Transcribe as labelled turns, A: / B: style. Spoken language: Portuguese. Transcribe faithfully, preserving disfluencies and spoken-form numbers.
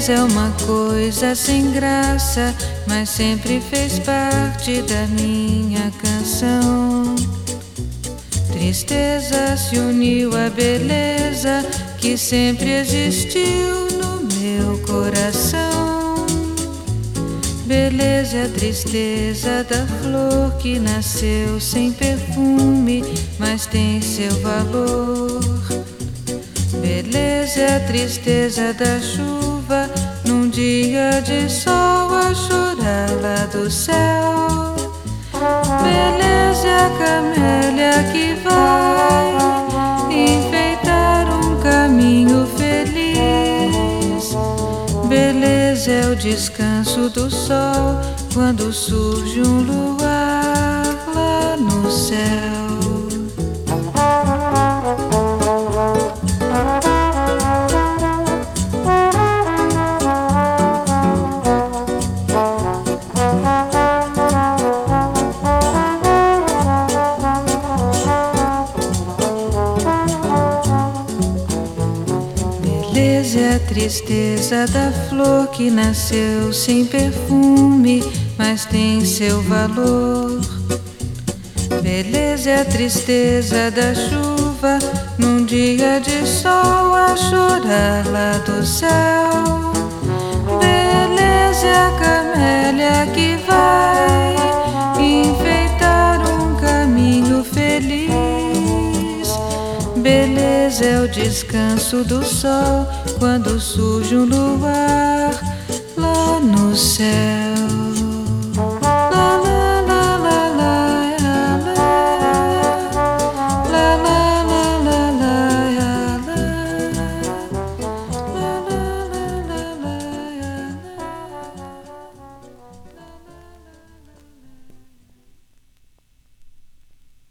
A: Beleza é uma coisa sem graça, mas sempre fez parte da minha canção. Tristeza se uniu à beleza que sempre existiu no meu coração. Beleza é a tristeza da flor que nasceu sem perfume, mas tem seu valor. Beleza é a tristeza da chuva num dia de sol a chorar lá do céu. Beleza é a camélia que vai enfeitar um caminho feliz. Beleza é o descanso do sol quando surge um luar lá no céu. Beleza é a tristeza da flor que nasceu sem perfume, mas tem seu valor. Beleza é a tristeza da chuva num dia de sol a chorar lá do céu. Beleza é a camélia que vai enfeitar um caminho feliz. Beleza é o descanso do sol quando surge um luar lá no céu.